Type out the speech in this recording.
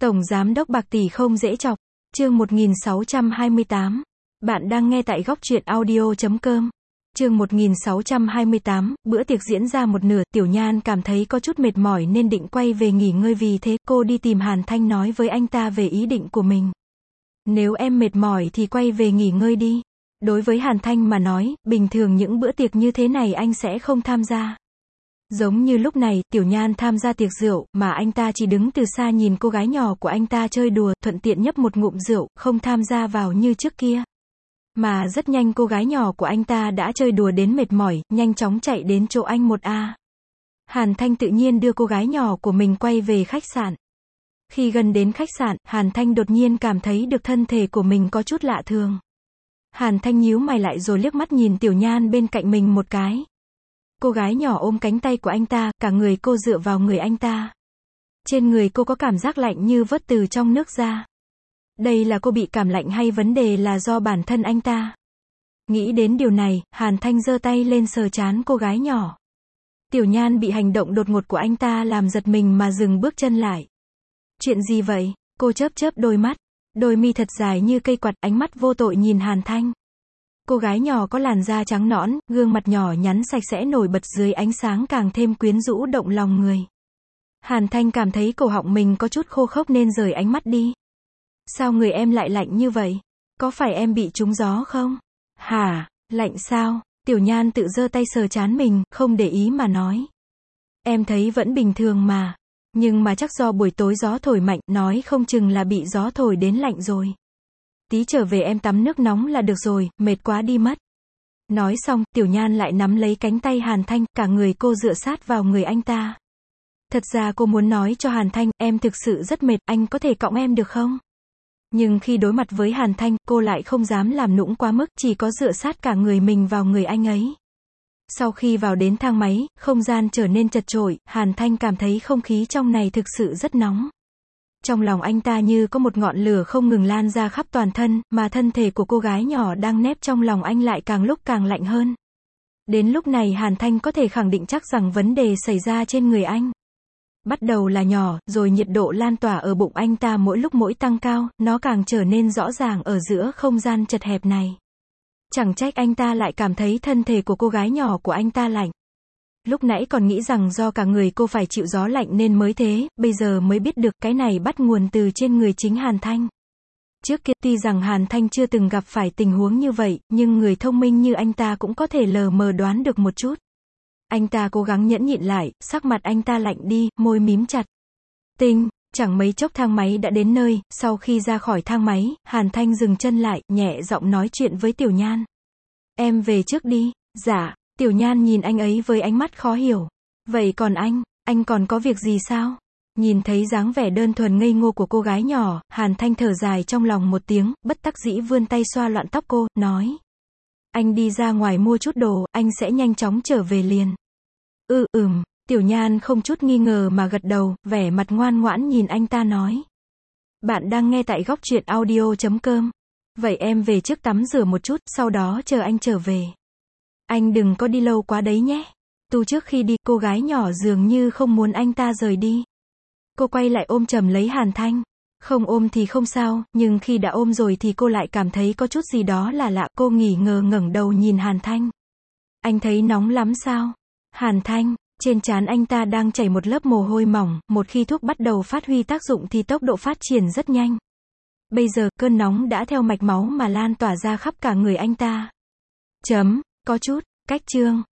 Tổng Giám đốc bạc tỷ không dễ chọc. Chương 1628. Bạn đang nghe tại góc truyện audio.com. Chương 1628, bữa tiệc diễn ra một nửa, Tiểu Nhan cảm thấy có chút mệt mỏi nên định quay về nghỉ ngơi, vì thế cô đi tìm Hàn Thanh nói với anh ta về ý định của mình. Nếu em mệt mỏi thì quay về nghỉ ngơi đi. Đối với Hàn Thanh mà nói, bình thường những bữa tiệc như thế này anh sẽ không tham gia. Giống như lúc này, Tiểu Nhan tham gia tiệc rượu, mà anh ta chỉ đứng từ xa nhìn cô gái nhỏ của anh ta chơi đùa, thuận tiện nhấp một ngụm rượu, không tham gia vào như trước kia. Mà rất nhanh cô gái nhỏ của anh ta đã chơi đùa đến mệt mỏi, nhanh chóng chạy đến chỗ anh 1A. Hàn Thanh tự nhiên đưa cô gái nhỏ của mình quay về khách sạn. Khi gần đến khách sạn, Hàn Thanh đột nhiên cảm thấy được thân thể của mình có chút lạ thường. Hàn Thanh nhíu mày lại rồi liếc mắt nhìn Tiểu Nhan bên cạnh mình một cái. Cô gái nhỏ ôm cánh tay của anh ta, cả người cô dựa vào người anh ta. Trên người cô có cảm giác lạnh như vớt từ trong nước ra. Đây là cô bị cảm lạnh hay vấn đề là do bản thân anh ta? Nghĩ đến điều này, Hàn Thanh giơ tay lên sờ trán cô gái nhỏ. Tiểu Nhan bị hành động đột ngột của anh ta làm giật mình mà dừng bước chân lại. Chuyện gì vậy? Cô chớp chớp đôi mắt. Đôi mi thật dài như cây quạt, ánh mắt vô tội nhìn Hàn Thanh. Cô gái nhỏ có làn da trắng nõn, gương mặt nhỏ nhắn sạch sẽ nổi bật dưới ánh sáng càng thêm quyến rũ động lòng người. Hàn Thanh cảm thấy cổ họng mình có chút khô khốc nên rời ánh mắt đi. Sao người em lại lạnh như vậy? Có phải em bị trúng gió không? Hả? Lạnh sao? Tiểu Nhan tự giơ tay sờ trán mình, không để ý mà nói. Em thấy vẫn bình thường mà. Nhưng mà chắc do buổi tối gió thổi mạnh, nói không chừng là bị gió thổi đến lạnh rồi. Tí trở về em tắm nước nóng là được rồi, mệt quá đi mất. Nói xong, Tiểu Nhan lại nắm lấy cánh tay Hàn Thanh, cả người cô dựa sát vào người anh ta. Thật ra cô muốn nói cho Hàn Thanh, em thực sự rất mệt, anh có thể cõng em được không? Nhưng khi đối mặt với Hàn Thanh, cô lại không dám làm nũng quá mức, chỉ có dựa sát cả người mình vào người anh ấy. Sau khi vào đến thang máy, không gian trở nên chật chội, Hàn Thanh cảm thấy không khí trong này thực sự rất nóng. Trong lòng anh ta như có một ngọn lửa không ngừng lan ra khắp toàn thân, mà thân thể của cô gái nhỏ đang nép trong lòng anh lại càng lúc càng lạnh hơn. Đến lúc này Hàn Thanh có thể khẳng định chắc rằng vấn đề xảy ra trên người anh. Bắt đầu là nhỏ, rồi nhiệt độ lan tỏa ở bụng anh ta mỗi lúc mỗi tăng cao, nó càng trở nên rõ ràng ở giữa không gian chật hẹp này. Chẳng trách anh ta lại cảm thấy thân thể của cô gái nhỏ của anh ta lạnh. Lúc nãy còn nghĩ rằng do cả người cô phải chịu gió lạnh nên mới thế, bây giờ mới biết được cái này bắt nguồn từ trên người chính Hàn Thanh. Trước kia tuy rằng Hàn Thanh chưa từng gặp phải tình huống như vậy, nhưng người thông minh như anh ta cũng có thể lờ mờ đoán được một chút. Anh ta cố gắng nhẫn nhịn lại, sắc mặt anh ta lạnh đi, môi mím chặt. Chẳng mấy chốc thang máy đã đến nơi, sau khi ra khỏi thang máy, Hàn Thanh dừng chân lại, nhẹ giọng nói chuyện với Tiểu Nhan. Em về trước đi. Dạ. Tiểu Nhan nhìn anh ấy với ánh mắt khó hiểu. Vậy còn anh còn có việc gì sao? Nhìn thấy dáng vẻ đơn thuần ngây ngô của cô gái nhỏ, Hàn Thanh thở dài trong lòng một tiếng, bất đắc dĩ vươn tay xoa loạn tóc cô, nói. Anh đi ra ngoài mua chút đồ, anh sẽ nhanh chóng trở về liền. Tiểu Nhan không chút nghi ngờ mà gật đầu, vẻ mặt ngoan ngoãn nhìn anh ta nói. Bạn đang nghe tại góc truyện audio.com. Vậy em về trước tắm rửa một chút, sau đó chờ anh trở về. Anh đừng có đi lâu quá đấy nhé. Trước khi đi, cô gái nhỏ dường như không muốn anh ta rời đi. Cô quay lại ôm chầm lấy Hàn Thanh. Không ôm thì không sao, nhưng khi đã ôm rồi thì cô lại cảm thấy có chút gì đó là lạ. Cô nghi ngờ ngẩng đầu nhìn Hàn Thanh. Anh thấy nóng lắm sao? Hàn Thanh, trên trán anh ta đang chảy một lớp mồ hôi mỏng, một khi thuốc bắt đầu phát huy tác dụng thì tốc độ phát triển rất nhanh. Bây giờ, cơn nóng đã theo mạch máu mà lan tỏa ra khắp cả người anh ta. Có chút, cách chương.